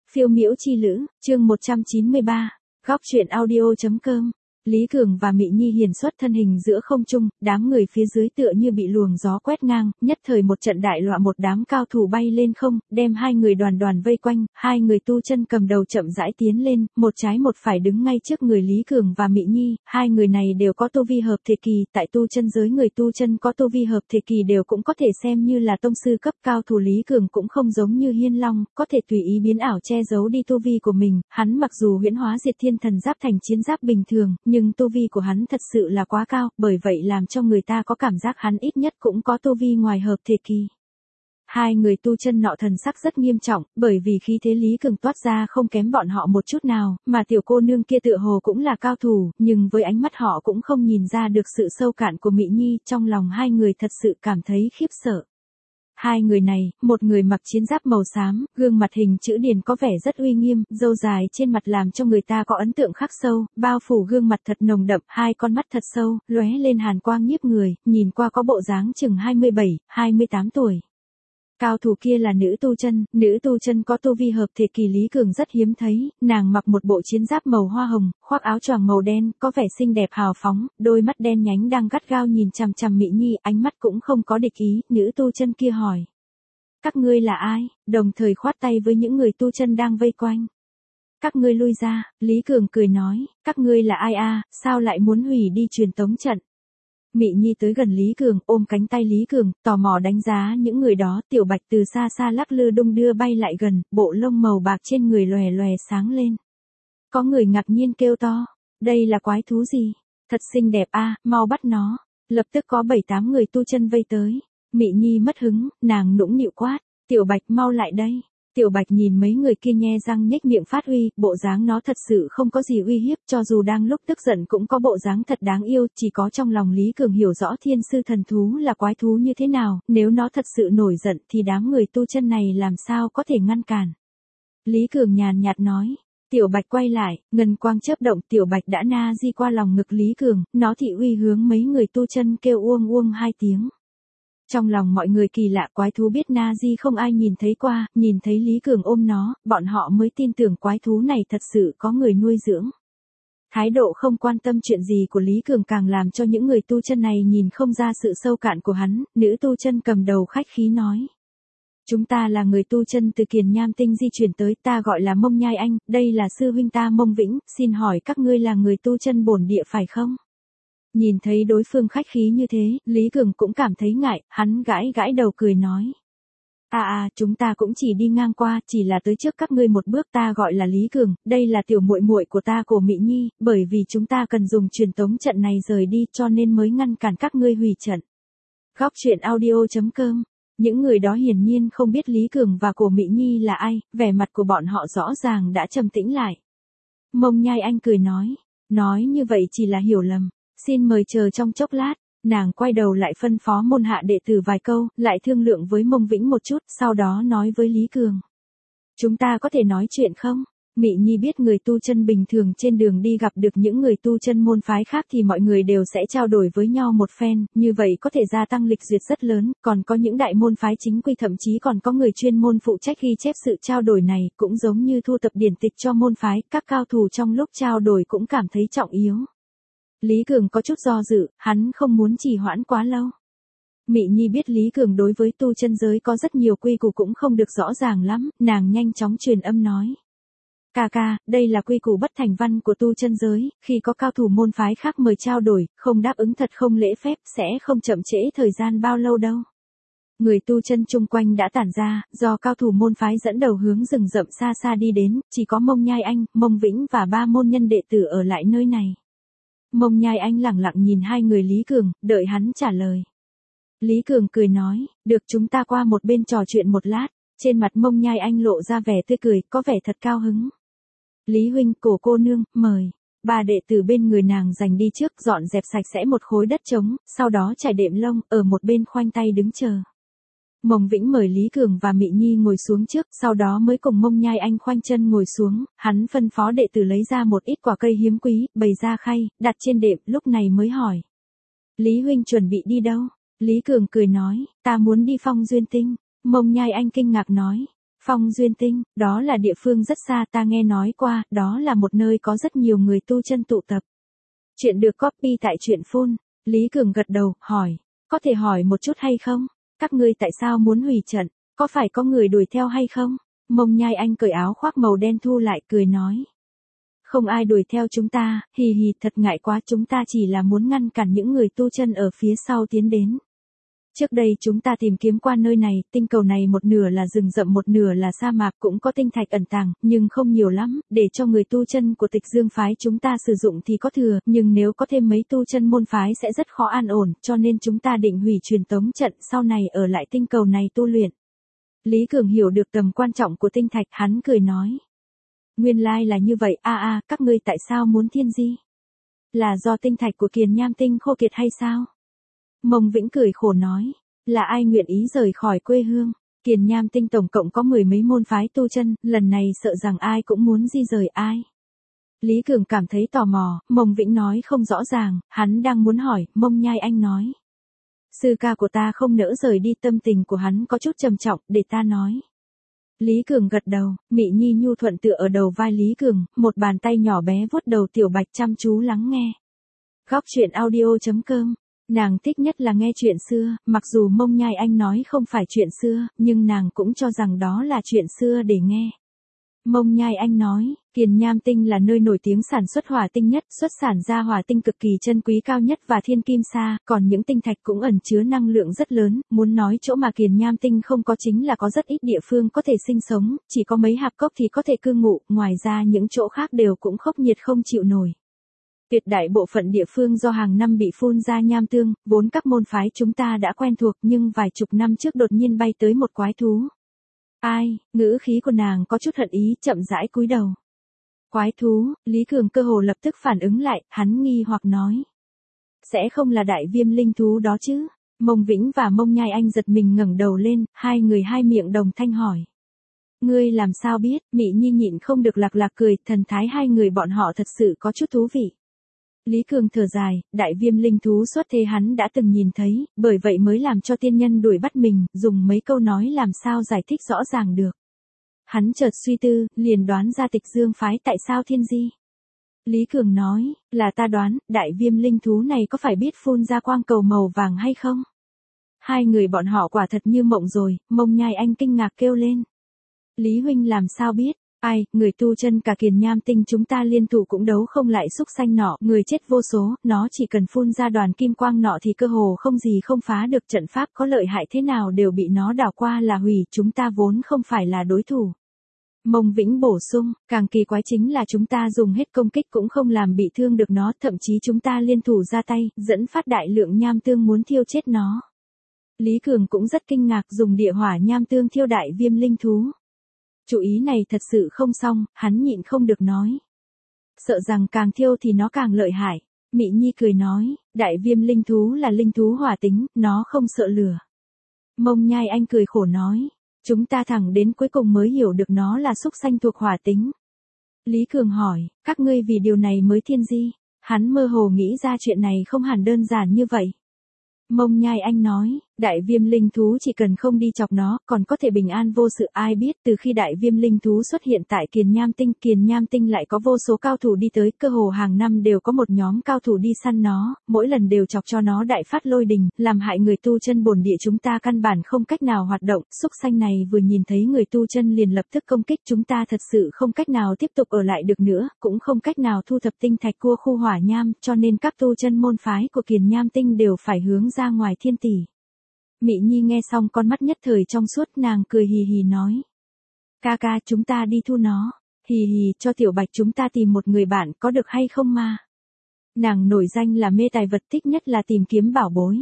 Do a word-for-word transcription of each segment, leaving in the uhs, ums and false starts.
Phiêu miễu chi lữ, chương một trăm chín mươi ba, góc truyện audio.com. Lý Cường và Mị Nhi hiển xuất thân hình giữa không trung, đám người phía dưới tựa như bị luồng gió quét ngang, nhất thời một trận đại loạn, một đám cao thủ bay lên không, đem hai người đoàn đoàn vây quanh, hai người tu chân cầm đầu chậm rãi tiến lên, một trái một phải đứng ngay trước người Lý Cường và Mị Nhi, hai người này đều có tu vi hợp thể kỳ, tại tu chân giới người tu chân có tu vi hợp thể kỳ đều cũng có thể xem như là tông sư cấp cao thủ. Lý Cường cũng không giống như Hiên Long, có thể tùy ý biến ảo che giấu đi tu vi của mình, hắn mặc dù huyễn hóa diệt thiên thần giáp thành chiến giáp bình thường, nhưng tu vi của hắn thật sự là quá cao, bởi vậy làm cho người ta có cảm giác hắn ít nhất cũng có tu vi ngoài hợp thể kỳ. Hai người tu chân nọ thần sắc rất nghiêm trọng, bởi vì khí thế Lý Cường toát ra không kém bọn họ một chút nào, mà tiểu cô nương kia tựa hồ cũng là cao thủ, nhưng với ánh mắt họ cũng không nhìn ra được sự sâu cạn của Mị Nhi, trong lòng hai người thật sự cảm thấy khiếp sợ. Hai người này, một người mặc chiến giáp màu xám, gương mặt hình chữ điền có vẻ rất uy nghiêm, râu dài trên mặt làm cho người ta có ấn tượng khắc sâu, bao phủ gương mặt thật nồng đậm, hai con mắt thật sâu, lóe lên hàn quang nhiếp người, nhìn qua có bộ dáng chừng hai mươi bảy, hai mươi tám tuổi. Cao thủ kia là nữ tu chân, nữ tu chân có tu vi hợp thể kỳ Lý Cường rất hiếm thấy, nàng mặc một bộ chiến giáp màu hoa hồng, khoác áo choàng màu đen, có vẻ xinh đẹp hào phóng, đôi mắt đen nhánh đang gắt gao nhìn chằm chằm Mị Nhi, ánh mắt cũng không có địch ý, nữ tu chân kia hỏi. Các ngươi là ai? Đồng thời khoát tay với những người tu chân đang vây quanh. Các ngươi lui ra, Lý Cường cười nói, các ngươi là ai a, sao lại muốn hủy đi truyền tống trận? Mị Nhi tới gần Lý Cường, ôm cánh tay Lý Cường, tò mò đánh giá những người đó, Tiểu Bạch từ xa xa lắc lư đung đưa bay lại gần, bộ lông màu bạc trên người lòe lòe sáng lên. Có người ngạc nhiên kêu to, đây là quái thú gì? Thật xinh đẹp a, mau bắt nó. Lập tức có bảy tám người tu chân vây tới. Mị Nhi mất hứng, nàng nũng nịu quát, Tiểu Bạch mau lại đây. Tiểu Bạch nhìn mấy người kia nhe răng nhếch miệng phát uy, bộ dáng nó thật sự không có gì uy hiếp, cho dù đang lúc tức giận cũng có bộ dáng thật đáng yêu, chỉ có trong lòng Lý Cường hiểu rõ thiên sư thần thú là quái thú như thế nào, nếu nó thật sự nổi giận thì đám người tu chân này làm sao có thể ngăn cản. Lý Cường nhàn nhạt nói. Tiểu Bạch quay lại, ngân quang chớp động, Tiểu Bạch đã na di qua lòng ngực Lý Cường, nó thị uy hướng mấy người tu chân kêu uông uông hai tiếng. Trong lòng mọi người kỳ lạ, quái thú biết na di không ai nhìn thấy qua, nhìn thấy Lý Cường ôm nó, bọn họ mới tin tưởng quái thú này thật sự có người nuôi dưỡng. Thái độ không quan tâm chuyện gì của Lý Cường càng làm cho những người tu chân này nhìn không ra sự sâu cạn của hắn, nữ tu chân cầm đầu khách khí nói. Chúng ta là người tu chân từ Kiền Nham Tinh di chuyển tới, ta gọi là Mông Nhai Anh, đây là sư huynh ta Mông Vĩnh, xin hỏi các ngươi là người tu chân bổn địa phải không? Nhìn thấy đối phương khách khí như thế, Lý Cường cũng cảm thấy ngại, hắn gãi gãi đầu cười nói. À à, chúng ta cũng chỉ đi ngang qua, chỉ là tới trước các ngươi một bước, ta gọi là Lý Cường, đây là tiểu muội muội của ta của Mị Nhi, bởi vì chúng ta cần dùng truyền tống trận này rời đi cho nên mới ngăn cản các ngươi hủy trận. Góc truyện audio.com. Những người đó hiển nhiên không biết Lý Cường và cổ Mị Nhi là ai, vẻ mặt của bọn họ rõ ràng đã trầm tĩnh lại. Mông Nhai Anh cười nói, nói như vậy chỉ là hiểu lầm. Xin mời chờ trong chốc lát, nàng quay đầu lại phân phó môn hạ đệ tử vài câu, lại thương lượng với Mông Vĩnh một chút, sau đó nói với Lý Cường. Chúng ta có thể nói chuyện không? Mị Nhi biết người tu chân bình thường trên đường đi gặp được những người tu chân môn phái khác thì mọi người đều sẽ trao đổi với nhau một phen, như vậy có thể gia tăng lịch duyệt rất lớn, còn có những đại môn phái chính quy thậm chí còn có người chuyên môn phụ trách ghi chép sự trao đổi này, cũng giống như thu tập điển tịch cho môn phái, các cao thủ trong lúc trao đổi cũng cảm thấy trọng yếu. Lý Cường có chút do dự, hắn không muốn trì hoãn quá lâu. Mị Nhi biết Lý Cường đối với tu chân giới có rất nhiều quy củ cũng không được rõ ràng lắm, nàng nhanh chóng truyền âm nói. Ca ca, đây là quy củ bất thành văn của tu chân giới, khi có cao thủ môn phái khác mời trao đổi, không đáp ứng thật không lễ phép, sẽ không chậm trễ thời gian bao lâu đâu. Người tu chân chung quanh đã tản ra, do cao thủ môn phái dẫn đầu hướng rừng rậm xa xa đi đến, chỉ có Mông Nhai Anh, Mông Vĩnh và ba môn nhân đệ tử ở lại nơi này. Mông Nhai Anh lẳng lặng nhìn hai người Lý Cường, đợi hắn trả lời. Lý Cường cười nói, được chúng ta qua một bên trò chuyện một lát, trên mặt Mông Nhai Anh lộ ra vẻ tươi cười, có vẻ thật cao hứng. Lý huynh, cổ cô nương, mời. Ba đệ tử bên người nàng giành đi trước, dọn dẹp sạch sẽ một khối đất trống, sau đó trải đệm lông, ở một bên khoanh tay đứng chờ. Mông Vĩnh mời Lý Cường và Mị Nhi ngồi xuống trước, sau đó mới cùng Mông Nhai Anh khoanh chân ngồi xuống, hắn phân phó đệ tử lấy ra một ít quả cây hiếm quý, bày ra khay, đặt trên đệm, lúc này mới hỏi. Lý huynh chuẩn bị đi đâu? Lý Cường cười nói, ta muốn đi Phong Duyên Tinh. Mông Nhai Anh kinh ngạc nói, Phong Duyên Tinh, đó là địa phương rất xa, ta nghe nói qua, đó là một nơi có rất nhiều người tu chân tụ tập. Chuyện được copy tại truyện phone. Lý Cường gật đầu, hỏi, có thể hỏi một chút hay không? Các ngươi tại sao muốn hủy trận? Có phải có người đuổi theo hay không? Mông Nhai Anh cởi áo khoác màu đen thu lại cười nói. Không ai đuổi theo chúng ta, hì hì, thật ngại quá, chúng ta chỉ là muốn ngăn cản những người tu chân ở phía sau tiến đến. Trước đây chúng ta tìm kiếm qua nơi này, tinh cầu này một nửa là rừng rậm một nửa là sa mạc, cũng có tinh thạch ẩn tàng, nhưng không nhiều lắm, để cho người tu chân của Tịch Dương phái chúng ta sử dụng thì có thừa, nhưng nếu có thêm mấy tu chân môn phái sẽ rất khó an ổn, cho nên chúng ta định hủy truyền tống trận, sau này ở lại tinh cầu này tu luyện. Lý Cường hiểu được tầm quan trọng của tinh thạch, hắn cười nói. Nguyên lai là như vậy, a a, các ngươi tại sao muốn thiên di? Là do tinh thạch của Kiền Nham Tinh khô kiệt hay sao? Mông Vĩnh cười khổ nói, là ai nguyện ý rời khỏi quê hương? Kiền Nham Tinh tổng cộng có mười mấy môn phái tu chân, lần này sợ rằng ai cũng muốn di rời ai. Lý Cường cảm thấy tò mò, Mông Vĩnh nói không rõ ràng, hắn đang muốn hỏi, Mông Nhai Anh nói. Sư ca của ta không nỡ rời đi, tâm tình của hắn có chút trầm trọng, để ta nói. Lý Cường gật đầu, Mị Nhi nhu thuận tựa ở đầu vai Lý Cường, một bàn tay nhỏ bé vuốt đầu Tiểu Bạch chăm chú lắng nghe. Góc truyện audio chấm com. Nàng thích nhất là nghe chuyện xưa, mặc dù Mông Nhai Anh nói không phải chuyện xưa, nhưng nàng cũng cho rằng đó là chuyện xưa để nghe. Mông Nhai Anh nói, Kiền Nham Tinh là nơi nổi tiếng sản xuất hỏa tinh nhất, xuất sản ra hỏa tinh cực kỳ chân quý cao nhất và thiên kim sa, còn những tinh thạch cũng ẩn chứa năng lượng rất lớn, muốn nói chỗ mà Kiền Nham Tinh không có chính là có rất ít địa phương có thể sinh sống, chỉ có mấy hạp cốc thì có thể cư ngụ, ngoài ra những chỗ khác đều cũng khốc nhiệt không chịu nổi. Tuyệt đại bộ phận địa phương do hàng năm bị phun ra nham tương, vốn các môn phái chúng ta đã quen thuộc nhưng vài chục năm trước đột nhiên bay tới một quái thú. Ai, ngữ khí của nàng có chút hận ý, chậm rãi cúi đầu. Quái thú, Lý Cường cơ hồ lập tức phản ứng lại, hắn nghi hoặc nói. Sẽ không là đại viêm linh thú đó chứ? Mông Vĩnh và Mông Nhai Anh giật mình ngẩng đầu lên, hai người hai miệng đồng thanh hỏi. Ngươi làm sao biết? Mị Nhi nhịn không được lạc lạc cười, thần thái hai người bọn họ thật sự có chút thú vị. Lý Cường thở dài, đại viêm linh thú xuất thế hắn đã từng nhìn thấy, bởi vậy mới làm cho tiên nhân đuổi bắt mình, dùng mấy câu nói làm sao giải thích rõ ràng được. Hắn chợt suy tư, liền đoán ra Tịch Dương phái tại sao thiên di. Lý Cường nói, là ta đoán, đại viêm linh thú này có phải biết phun ra quang cầu màu vàng hay không? Hai người bọn họ quả thật như mộng rồi, Mông Nhai Anh kinh ngạc kêu lên. Lý huynh làm sao biết? Ai, người tu chân cả Kiền Nham Tinh chúng ta liên thủ cũng đấu không lại xúc xanh nọ, người chết vô số, nó chỉ cần phun ra đoàn kim quang nọ thì cơ hồ không gì không phá được, trận pháp có lợi hại thế nào đều bị nó đảo qua là hủy, chúng ta vốn không phải là đối thủ. Mông Vĩnh bổ sung, càng kỳ quái chính là chúng ta dùng hết công kích cũng không làm bị thương được nó, thậm chí chúng ta liên thủ ra tay, dẫn phát đại lượng nham tương muốn thiêu chết nó. Lý Cường cũng rất kinh ngạc, dùng địa hỏa nham tương thiêu đại viêm linh thú. Chủ ý này thật sự không xong, hắn nhịn không được nói. Sợ rằng càng thiêu thì nó càng lợi hại. Mị Nhi cười nói, đại viêm linh thú là linh thú hỏa tính, nó không sợ lửa. Mông Nhai Anh cười khổ nói, chúng ta thẳng đến cuối cùng mới hiểu được nó là xúc xanh thuộc hỏa tính. Lý Cường hỏi, các ngươi vì điều này mới thiên di? Hắn mơ hồ nghĩ ra chuyện này không hẳn đơn giản như vậy. Mông Nhai Anh nói, đại viêm linh thú chỉ cần không đi chọc nó, còn có thể bình an vô sự, ai biết từ khi đại viêm linh thú xuất hiện tại Kiền Nham Tinh, Kiền Nham Tinh lại có vô số cao thủ đi tới, cơ hồ hàng năm đều có một nhóm cao thủ đi săn nó, mỗi lần đều chọc cho nó đại phát lôi đình, làm hại người tu chân bổn địa chúng ta căn bản không cách nào hoạt động, xúc xanh này vừa nhìn thấy người tu chân liền lập tức công kích, chúng ta thật sự không cách nào tiếp tục ở lại được nữa, cũng không cách nào thu thập tinh thạch cua khu hỏa nham, cho nên các tu chân môn phái của Kiền Nham Tinh đều phải hướng ra ngoài thiên tỷ. Mị Nhi nghe xong con mắt nhất thời trong suốt, nàng cười hì hì nói. Ca ca chúng ta đi thu nó, hì hì cho Tiểu Bạch chúng ta tìm một người bạn có được hay không mà. Nàng nổi danh là mê tài vật, thích nhất là tìm kiếm bảo bối.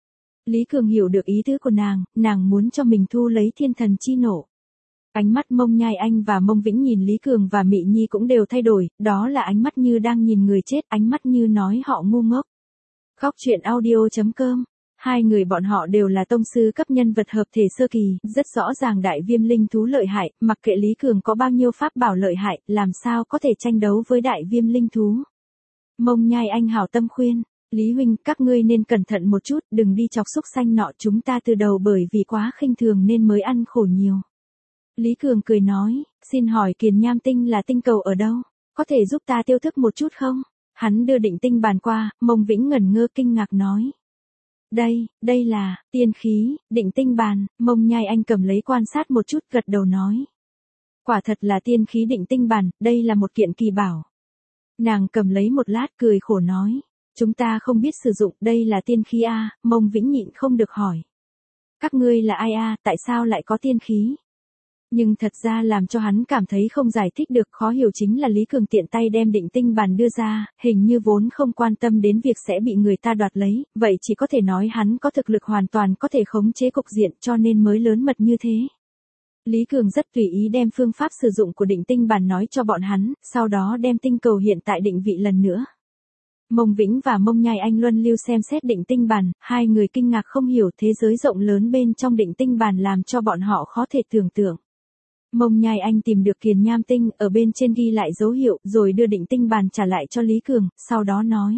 Lý Cường hiểu được ý tứ của nàng, nàng muốn cho mình thu lấy thiên thần chi nổ. Ánh mắt Mông Nhai Anh và Mông Vĩnh nhìn Lý Cường và Mị Nhi cũng đều thay đổi, đó là ánh mắt như đang nhìn người chết, ánh mắt như nói họ ngu ngốc. Góc truyện audio chấm com. Hai người bọn họ đều là tông sư cấp nhân vật hợp thể sơ kỳ, rất rõ ràng đại viêm linh thú lợi hại, mặc kệ Lý Cường có bao nhiêu pháp bảo lợi hại, làm sao có thể tranh đấu với đại viêm linh thú. Mông Nhai Anh hảo tâm khuyên, Lý huynh, các ngươi nên cẩn thận một chút, đừng đi chọc xúc xanh nọ, chúng ta từ đầu bởi vì quá khinh thường nên mới ăn khổ nhiều. Lý Cường cười nói, xin hỏi Kiền Nham Tinh là tinh cầu ở đâu? Có thể giúp ta tiêu thức một chút không? Hắn đưa định tinh bàn qua, Mông Vĩnh ngẩn ngơ kinh ngạc nói. Đây, đây là, tiên khí, định tinh bàn, Mông Nhai Anh cầm lấy quan sát một chút gật đầu nói. Quả thật là tiên khí định tinh bàn, đây là một kiện kỳ bảo. Nàng cầm lấy một lát cười khổ nói. Chúng ta không biết sử dụng, đây là tiên khí a, Mông Vĩnh nhịn không được hỏi. Các ngươi là ai a, tại sao lại có tiên khí? Nhưng thật ra làm cho hắn cảm thấy không giải thích được, khó hiểu chính là Lý Cường tiện tay đem định tinh bàn đưa ra, hình như vốn không quan tâm đến việc sẽ bị người ta đoạt lấy, vậy chỉ có thể nói hắn có thực lực hoàn toàn có thể khống chế cục diện cho nên mới lớn mật như thế. Lý Cường rất tùy ý đem phương pháp sử dụng của định tinh bàn nói cho bọn hắn, sau đó đem tinh cầu hiện tại định vị lần nữa. Mông Vĩnh và Mông Nhai Anh luân lưu xem xét định tinh bàn, hai người kinh ngạc không hiểu thế giới rộng lớn bên trong định tinh bàn làm cho bọn họ khó thể tưởng tượng. Mông Nhai Anh tìm được Kiền Nham Tinh, ở bên trên ghi lại dấu hiệu, rồi đưa định tinh bàn trả lại cho Lý Cường, sau đó nói.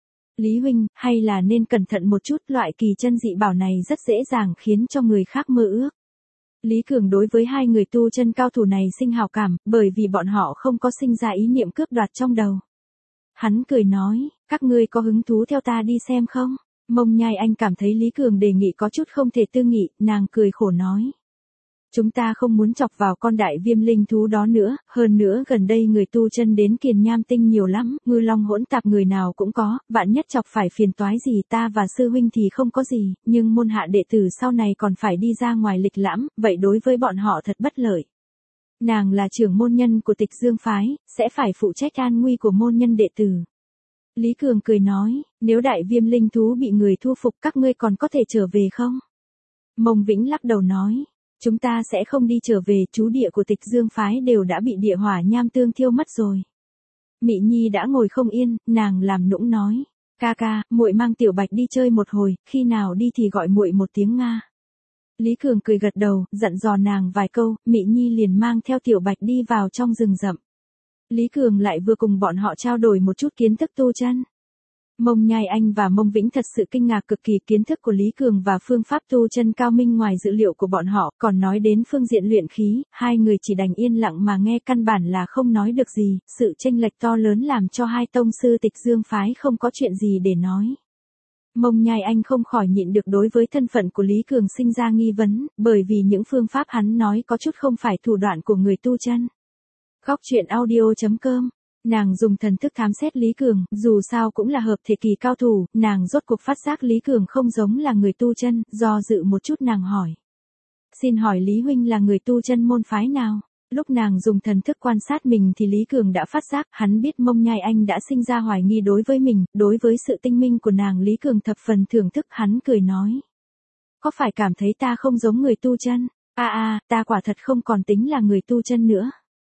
Lý huynh, hay là nên cẩn thận một chút, loại kỳ chân dị bảo này rất dễ dàng khiến cho người khác mơ ước. Lý Cường đối với hai người tu chân cao thủ này sinh hào cảm, bởi vì bọn họ không có sinh ra ý niệm cướp đoạt trong đầu. Hắn cười nói, các ngươi có hứng thú theo ta đi xem không? Mông Nhai Anh cảm thấy Lý Cường đề nghị có chút không thể tư nghị, nàng cười khổ nói. Chúng ta không muốn chọc vào con đại viêm linh thú đó nữa, hơn nữa gần đây người tu chân đến Kiền Nham Tinh nhiều lắm, ngư long hỗn tạp người nào cũng có, vạn nhất chọc phải phiền toái gì ta và sư huynh thì không có gì, nhưng môn hạ đệ tử sau này còn phải đi ra ngoài lịch lãm, vậy đối với bọn họ thật bất lợi. Nàng là trưởng môn nhân của Tịch Dương Phái, sẽ phải phụ trách an nguy của môn nhân đệ tử. Lý Cường cười nói, nếu đại viêm linh thú bị người thu phục các ngươi còn có thể trở về không? Mông Vĩnh lắc đầu nói. Chúng ta sẽ không đi trở về, chú địa của Tịch Dương Phái đều đã bị địa hỏa nham tương thiêu mất rồi. Mị Nhi đã ngồi không yên, nàng làm nũng nói, ca ca, muội mang Tiểu Bạch đi chơi một hồi, khi nào đi thì gọi muội một tiếng nga. Lý Cường cười gật đầu, dặn dò nàng vài câu, Mị Nhi liền mang theo Tiểu Bạch đi vào trong rừng rậm. Lý Cường lại vừa cùng bọn họ trao đổi một chút kiến thức tu chân. Mông Nhai Anh và Mông Vĩnh thật sự kinh ngạc cực kỳ, kiến thức của Lý Cường và phương pháp tu chân cao minh ngoài dự liệu của bọn họ, còn nói đến phương diện luyện khí, hai người chỉ đành yên lặng mà nghe, căn bản là không nói được gì, sự chênh lệch to lớn làm cho hai tông sư Tịch Dương Phái không có chuyện gì để nói. Mông Nhai Anh không khỏi nhịn được đối với thân phận của Lý Cường sinh ra nghi vấn, bởi vì những phương pháp hắn nói có chút không phải thủ đoạn của người tu chân. Góc truyện audio chấm com. Nàng dùng thần thức thám xét Lý Cường, dù sao cũng là hợp thể kỳ cao thủ, nàng rốt cuộc phát giác Lý Cường không giống là người tu chân, do dự một chút nàng hỏi. Xin hỏi Lý huynh là người tu chân môn phái nào? Lúc nàng dùng thần thức quan sát mình thì Lý Cường đã phát giác, hắn biết Mông Nhai Anh đã sinh ra hoài nghi đối với mình, đối với sự tinh minh của nàng Lý Cường thập phần thưởng thức, hắn cười nói. Có phải cảm thấy ta không giống người tu chân? A a, ta quả thật không còn tính là người tu chân nữa.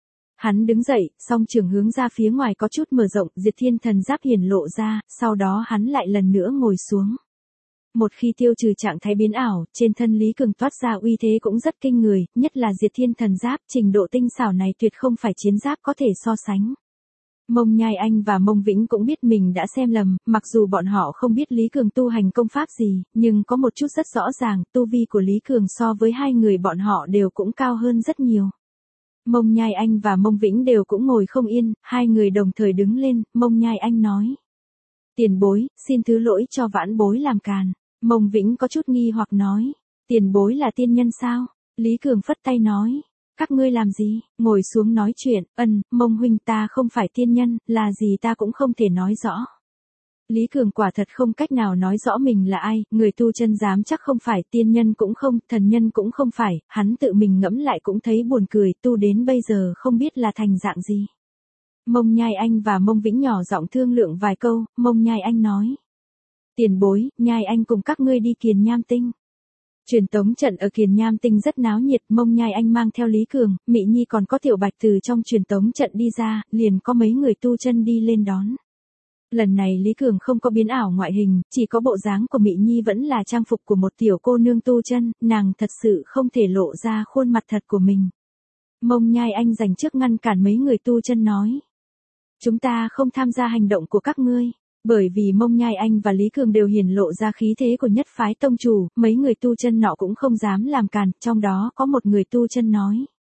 Hắn đứng dậy, song trường hướng ra phía ngoài có chút mở rộng, Diệt Thiên Thần Giáp hiển lộ ra, sau đó hắn lại lần nữa ngồi xuống. Một khi tiêu trừ trạng thái biến ảo, trên thân Lý Cường toát ra uy thế cũng rất kinh người, nhất là Diệt Thiên Thần Giáp, trình độ tinh xảo này tuyệt không phải chiến giáp có thể so sánh. Mông Nhai Anh và Mông Vĩnh cũng biết mình đã xem lầm, mặc dù bọn họ không biết Lý Cường tu hành công pháp gì, nhưng có một chút rất rõ ràng, tu vi của Lý Cường so với hai người bọn họ đều cũng cao hơn rất nhiều. Mông Nhai Anh và Mông Vĩnh đều cũng ngồi không yên, hai người đồng thời đứng lên, Mông Nhai Anh nói. Tiền bối, xin thứ lỗi cho vãn bối làm càn. Mông Vĩnh có chút nghi hoặc nói. Tiền bối là tiên nhân sao? Lý Cường phất tay nói. Các ngươi làm gì? Ngồi xuống nói chuyện, ân, Mông huynh ta không phải tiên nhân, là gì ta cũng không thể nói rõ. Lý Cường quả thật không cách nào nói rõ mình là ai, người tu chân dám chắc không phải, tiên nhân cũng không, thần nhân cũng không phải, hắn tự mình ngẫm lại cũng thấy buồn cười, tu đến bây giờ không biết là thành dạng gì. Mông Nhai Anh và Mông Vĩnh nhỏ giọng thương lượng vài câu, Mông Nhai Anh nói. Tiền bối, Nhai Anh cùng các ngươi đi Kiền Nham Tinh. Truyền tống trận ở Kiền Nham Tinh rất náo nhiệt, Mông Nhai Anh mang theo Lý Cường, Mị Nhi còn có Tiểu Bạch từ trong truyền tống trận đi ra, liền có mấy người tu chân đi lên đón. Lần này Lý Cường không có biến ảo ngoại hình, chỉ có bộ dáng của Mị Nhi vẫn là trang phục của một tiểu cô nương tu chân, nàng thật sự không thể lộ ra khuôn mặt thật của mình. Mông Nhai Anh dành trước ngăn cản mấy người tu chân nói. Chúng ta không tham gia hành động của các ngươi. Bởi vì Mông Nhai Anh và Lý Cường đều hiển lộ ra khí thế của nhất phái tông chủ, mấy người tu chân nọ cũng không dám làm càn, trong đó có một người tu chân nói.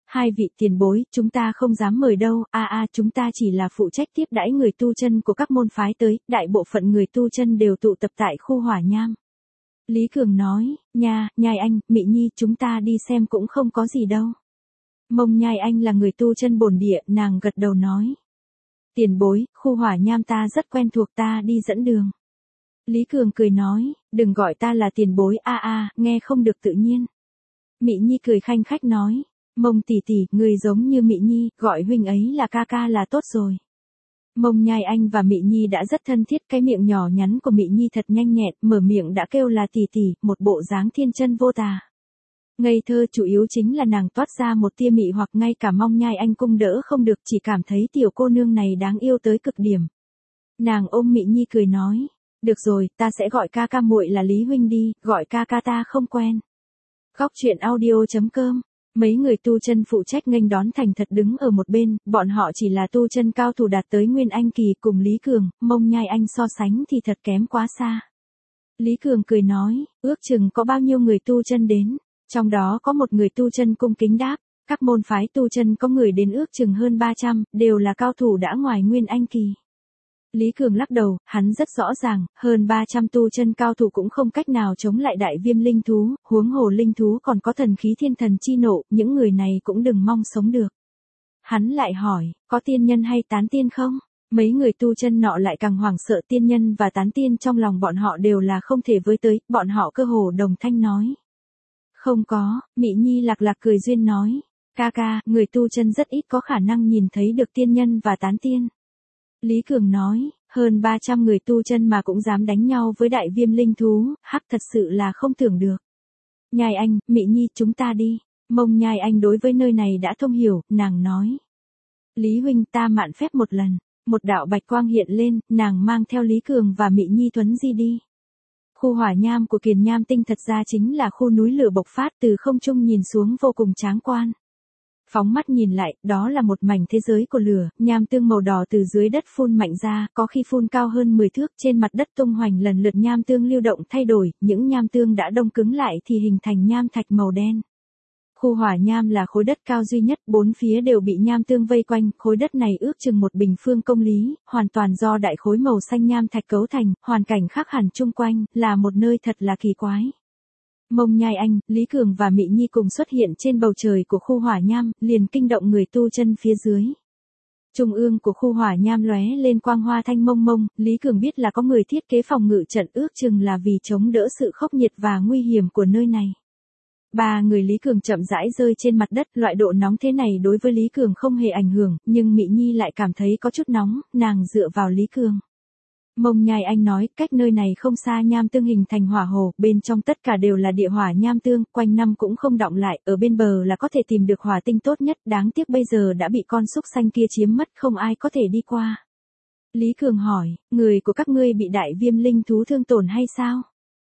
Hai vị tiền bối, chúng ta không dám mời đâu, a a chúng ta chỉ là phụ trách tiếp đãi người tu chân của các môn phái tới, đại bộ phận người tu chân đều tụ tập tại khu Hỏa Nham. Lý Cường nói, nha, Nhai Anh, Mị Nhi, chúng ta đi xem cũng không có gì đâu. Mông Nhai Anh là người tu chân bổn địa, nàng gật đầu nói. Tiền bối, khu Hỏa Nham ta rất quen thuộc, ta đi dẫn đường. Lý Cường cười nói, đừng gọi ta là tiền bối, a a, nghe không được tự nhiên. Mị Nhi cười khanh khách nói, Mông tỷ tỷ, người giống như Mị Nhi, gọi huynh ấy là ca ca là tốt rồi. Mông Nhai Anh và Mị Nhi đã rất thân thiết, cái miệng nhỏ nhắn của Mị Nhi thật nhanh nhẹn, mở miệng đã kêu là tỷ tỷ, một bộ dáng thiên chân vô tà. Ngây thơ chủ yếu chính là nàng toát ra một tia mị hoặc ngay cả Mông Nhai Anh cung đỡ không được, chỉ cảm thấy tiểu cô nương này đáng yêu tới cực điểm. Nàng ôm Mị Nhi cười nói, được rồi, ta sẽ gọi ca ca muội là Lý huynh đi, gọi ca ca ta không quen. Góc truyện audio chấm com. Mấy người tu chân phụ trách nghênh đón thành thật đứng ở một bên, bọn họ chỉ là tu chân cao thủ đạt tới Nguyên Anh kỳ, cùng Lý Cường, Mông Nhai Anh so sánh thì thật kém quá xa. Lý Cường cười nói, ước chừng có bao nhiêu người tu chân đến, trong đó có một người tu chân cung kính đáp, các môn phái tu chân có người đến ước chừng hơn ba trăm, đều là cao thủ đã ngoài Nguyên Anh kỳ. Lý Cường lắc đầu, hắn rất rõ ràng, hơn ba trăm tu chân cao thủ cũng không cách nào chống lại đại viêm linh thú, huống hồ linh thú còn có thần khí thiên thần chi nộ, những người này cũng đừng mong sống được. Hắn lại hỏi, có tiên nhân hay tán tiên không? Mấy người tu chân nọ lại càng hoảng sợ, tiên nhân và tán tiên trong lòng bọn họ đều là không thể với tới, bọn họ cơ hồ đồng thanh nói. Không có, Mị Nhi lạc lạc cười duyên nói, ca ca, người tu chân rất ít có khả năng nhìn thấy được tiên nhân và tán tiên. Lý Cường nói, hơn ba trăm người tu chân mà cũng dám đánh nhau với đại viêm linh thú, hắc thật sự là không tưởng được. Nhai Anh, Mị Nhi, chúng ta đi. Mông Nhai Anh đối với nơi này đã thông hiểu, nàng nói. Lý huynh, ta mạn phép một lần. Một đạo bạch quang hiện lên, nàng mang theo Lý Cường và Mị Nhi thuấn di đi. Khu Hỏa Nham của Kiền Nham Tinh thật ra chính là khu núi lửa bộc phát, từ không trung nhìn xuống vô cùng tráng quan. Phóng mắt nhìn lại, đó là một mảnh thế giới của lửa, nham tương màu đỏ từ dưới đất phun mạnh ra, có khi phun cao hơn mười thước, trên mặt đất tung hoành lần lượt nham tương lưu động thay đổi, những nham tương đã đông cứng lại thì hình thành nham thạch màu đen. Khu Hỏa Nham là khối đất cao duy nhất, bốn phía đều bị nham tương vây quanh, khối đất này ước chừng một bình phương công lý, hoàn toàn do đại khối màu xanh nham thạch cấu thành, hoàn cảnh khác hẳn chung quanh, là một nơi thật là kỳ quái. Mông Nhai Anh, Lý Cường và Mị Nhi cùng xuất hiện trên bầu trời của khu Hỏa Nham, liền kinh động người tu chân phía dưới. Trung ương của khu Hỏa Nham lóe lên quang hoa thanh mông mông, Lý Cường biết là có người thiết kế phòng ngự trận, ước chừng là vì chống đỡ sự khốc nhiệt và nguy hiểm của nơi này. Ba người Lý Cường chậm rãi rơi trên mặt đất, loại độ nóng thế này đối với Lý Cường không hề ảnh hưởng, nhưng Mị Nhi lại cảm thấy có chút nóng, nàng dựa vào Lý Cường. Mông Nhai Anh nói, cách nơi này không xa nham tương hình thành hỏa hồ, bên trong tất cả đều là địa hỏa nham tương, quanh năm cũng không đọng lại, ở bên bờ là có thể tìm được hỏa tinh tốt nhất, đáng tiếc bây giờ đã bị con súc xanh kia chiếm mất, không ai có thể đi qua. Lý Cường hỏi, người của các ngươi bị đại viêm linh thú thương tổn hay sao?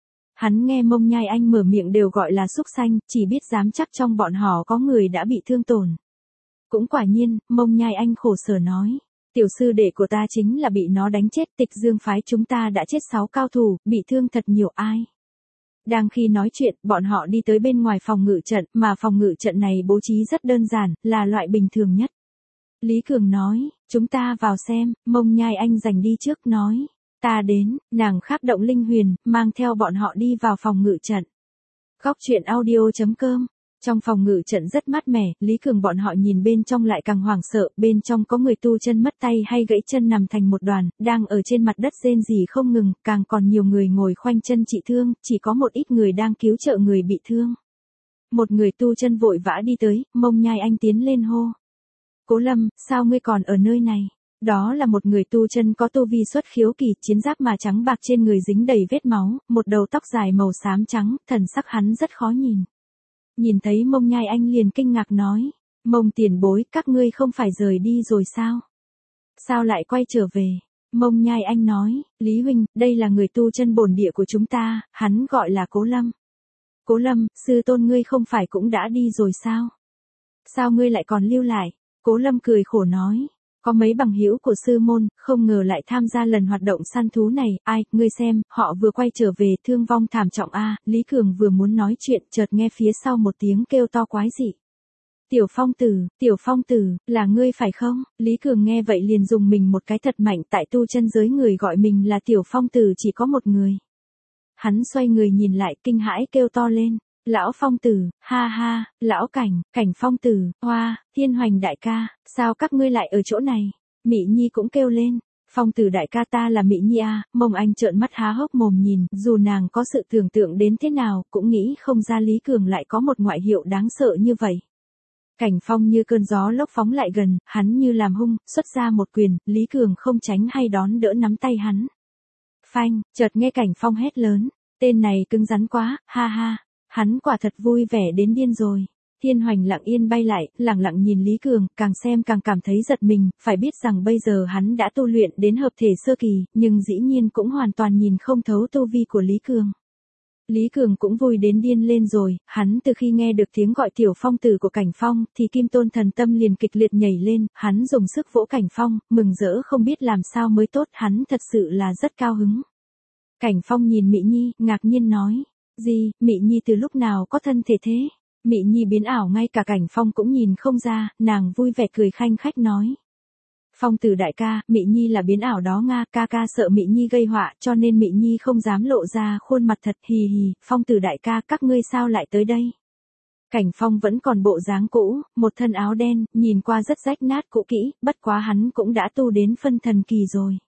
Hắn nghe Mông Nhai Anh mở miệng đều gọi là súc xanh, chỉ biết dám chắc trong bọn họ có người đã bị thương tổn. Cũng quả nhiên, Mông Nhai Anh khổ sở nói. Tiểu sư đệ của ta chính là bị nó đánh chết, Tịch Dương phái chúng ta đã chết sáu cao thủ, bị thương thật nhiều ai. Đang khi nói chuyện, bọn họ đi tới bên ngoài phòng ngự trận, mà phòng ngự trận này bố trí rất đơn giản, là loại bình thường nhất. Lý Cường nói, chúng ta vào xem, Mông Nhai Anh giành đi trước nói. Ta đến, nàng kháp động linh huyền, mang theo bọn họ đi vào phòng ngự trận. Góc truyện audio chấm com. Trong phòng ngự trận rất mát mẻ, Lý Cường bọn họ nhìn bên trong lại càng hoảng sợ, bên trong có người tu chân mất tay hay gãy chân nằm thành một đoàn, đang ở trên mặt đất rên rỉ không ngừng, càng còn nhiều người ngồi khoanh chân trị thương, chỉ có một ít người đang cứu trợ người bị thương. Một người tu chân vội vã đi tới, Mông Nhai Anh tiến lên hô. Cố Lâm, sao ngươi còn ở nơi này? Đó là một người tu chân có tu vi xuất khiếu kỳ, chiến giáp mà trắng bạc trên người dính đầy vết máu, một đầu tóc dài màu xám trắng, thần sắc hắn rất khó nhìn. Nhìn thấy Mông Nhai Anh liền kinh ngạc nói, Mông tiền bối, các ngươi không phải rời đi rồi sao? Sao lại quay trở về? Mông Nhai Anh nói, Lý huynh, đây là người tu chân bổn địa của chúng ta, hắn gọi là Cố Lâm. Cố Lâm, sư tôn ngươi không phải cũng đã đi rồi sao? Sao ngươi lại còn lưu lại? Cố Lâm cười khổ nói, có mấy bằng hữu của sư môn, không ngờ lại tham gia lần hoạt động săn thú này, ai, ngươi xem, họ vừa quay trở về, thương vong thảm trọng a. Lý Cường vừa muốn nói chuyện, chợt nghe phía sau một tiếng kêu to quái dị. Tiểu Phong Tử, Tiểu Phong Tử, là ngươi phải không? Lý Cường nghe vậy liền dùng mình một cái thật mạnh, tại tu chân giới người gọi mình là Tiểu Phong Tử chỉ có một người. Hắn xoay người nhìn lại kinh hãi kêu to lên. Lão Phong Tử, ha ha, lão Cảnh, Cảnh Phong Tử, hoa, Thiên Hoành đại ca, sao các ngươi lại ở chỗ này? Mị Nhi cũng kêu lên. Phong Tử đại ca ta là Mị Nhi à, Mông Anh trợn mắt há hốc mồm nhìn, dù nàng có sự tưởng tượng đến thế nào, cũng nghĩ không ra Lý Cường lại có một ngoại hiệu đáng sợ như vậy. Cảnh Phong như cơn gió lốc phóng lại gần, hắn như làm hung, xuất ra một quyền, Lý Cường không tránh hay đón đỡ nắm tay hắn. Phanh, chợt nghe Cảnh Phong hét lớn, tên này cứng rắn quá, ha ha, hắn quả thật vui vẻ đến điên rồi. Thiên Hoành lặng yên bay lại, lặng lặng nhìn Lý Cường, càng xem càng cảm thấy giật mình, phải biết rằng bây giờ hắn đã tu luyện đến hợp thể sơ kỳ, nhưng dĩ nhiên cũng hoàn toàn nhìn không thấu tu vi của Lý Cường. Lý Cường cũng vui đến điên lên rồi, hắn từ khi nghe được tiếng gọi Tiểu Phong Tử của Cảnh Phong, thì Kim Tôn Thần Tâm liền kịch liệt nhảy lên, hắn dùng sức vỗ Cảnh Phong, mừng rỡ không biết làm sao mới tốt, hắn thật sự là rất cao hứng. Cảnh Phong nhìn Mị Nhi, ngạc nhiên nói, gì, Mị Nhi từ lúc nào có thân thể thế? Mị Nhi biến ảo ngay cả Cảnh Phong cũng nhìn không ra, nàng vui vẻ cười khanh khách nói. Phong Tử đại ca, Mị Nhi là biến ảo đó nga, ca ca sợ Mị Nhi gây họa, cho nên Mị Nhi không dám lộ ra khuôn mặt thật, hì hì, Phong Tử đại ca, các ngươi sao lại tới đây? Cảnh Phong vẫn còn bộ dáng cũ, một thân áo đen, nhìn qua rất rách nát cũ kỹ, bất quá hắn cũng đã tu đến phân thần kỳ rồi.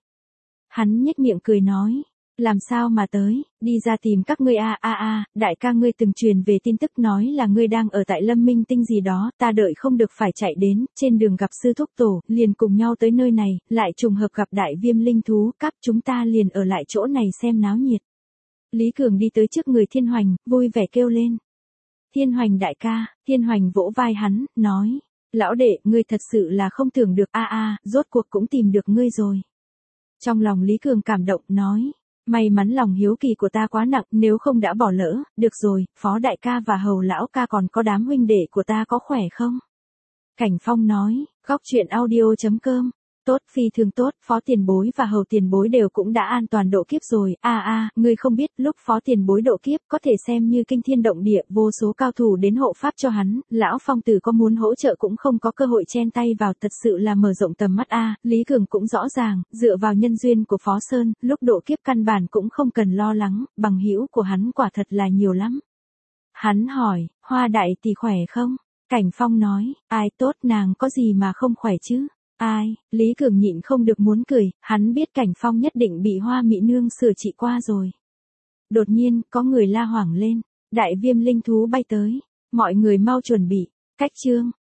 Hắn nhếch miệng cười nói. Làm sao mà tới, đi ra tìm các ngươi a a a, đại ca ngươi từng truyền về tin tức nói là ngươi đang ở tại Lâm Minh Tinh gì đó, ta đợi không được phải chạy đến, trên đường gặp sư thúc tổ, liền cùng nhau tới nơi này, lại trùng hợp gặp đại viêm linh thú, các chúng ta liền ở lại chỗ này xem náo nhiệt. Lý Cường đi tới trước người Thiên Hoành, vui vẻ kêu lên. Thiên Hoành đại ca, Thiên Hoành vỗ vai hắn, nói, lão đệ, ngươi thật sự là không tưởng được a a, rốt cuộc cũng tìm được ngươi rồi. Trong lòng Lý Cường cảm động, nói. May mắn lòng hiếu kỳ của ta quá nặng, nếu không đã bỏ lỡ, được rồi, Phó đại ca và Hầu lão ca còn có đám huynh đệ của ta có khỏe không? Cảnh Phong nói, góc truyện audio chấm com, tốt phi thường tốt, Phó tiền bối và Hầu tiền bối đều cũng đã an toàn độ kiếp rồi, a à, a, à, ngươi không biết, lúc Phó tiền bối độ kiếp có thể xem như kinh thiên động địa, vô số cao thủ đến hộ pháp cho hắn, lão Phong Tử có muốn hỗ trợ cũng không có cơ hội chen tay vào, thật sự là mở rộng tầm mắt a, à, Lý Cường cũng rõ ràng, dựa vào nhân duyên của Phó Sơn, lúc độ kiếp căn bản cũng không cần lo lắng, bằng hữu của hắn quả thật là nhiều lắm. Hắn hỏi, Hoa đại tỷ khỏe không? Cảnh Phong nói, ai tốt, nàng có gì mà không khỏe chứ? Ai, Lý Cường nhịn không được muốn cười, hắn biết Cảnh Phong nhất định bị Hoa Mị Nương sửa trị qua rồi. Đột nhiên, có người la hoảng lên, đại viêm linh thú bay tới, mọi người mau chuẩn bị, cách chương.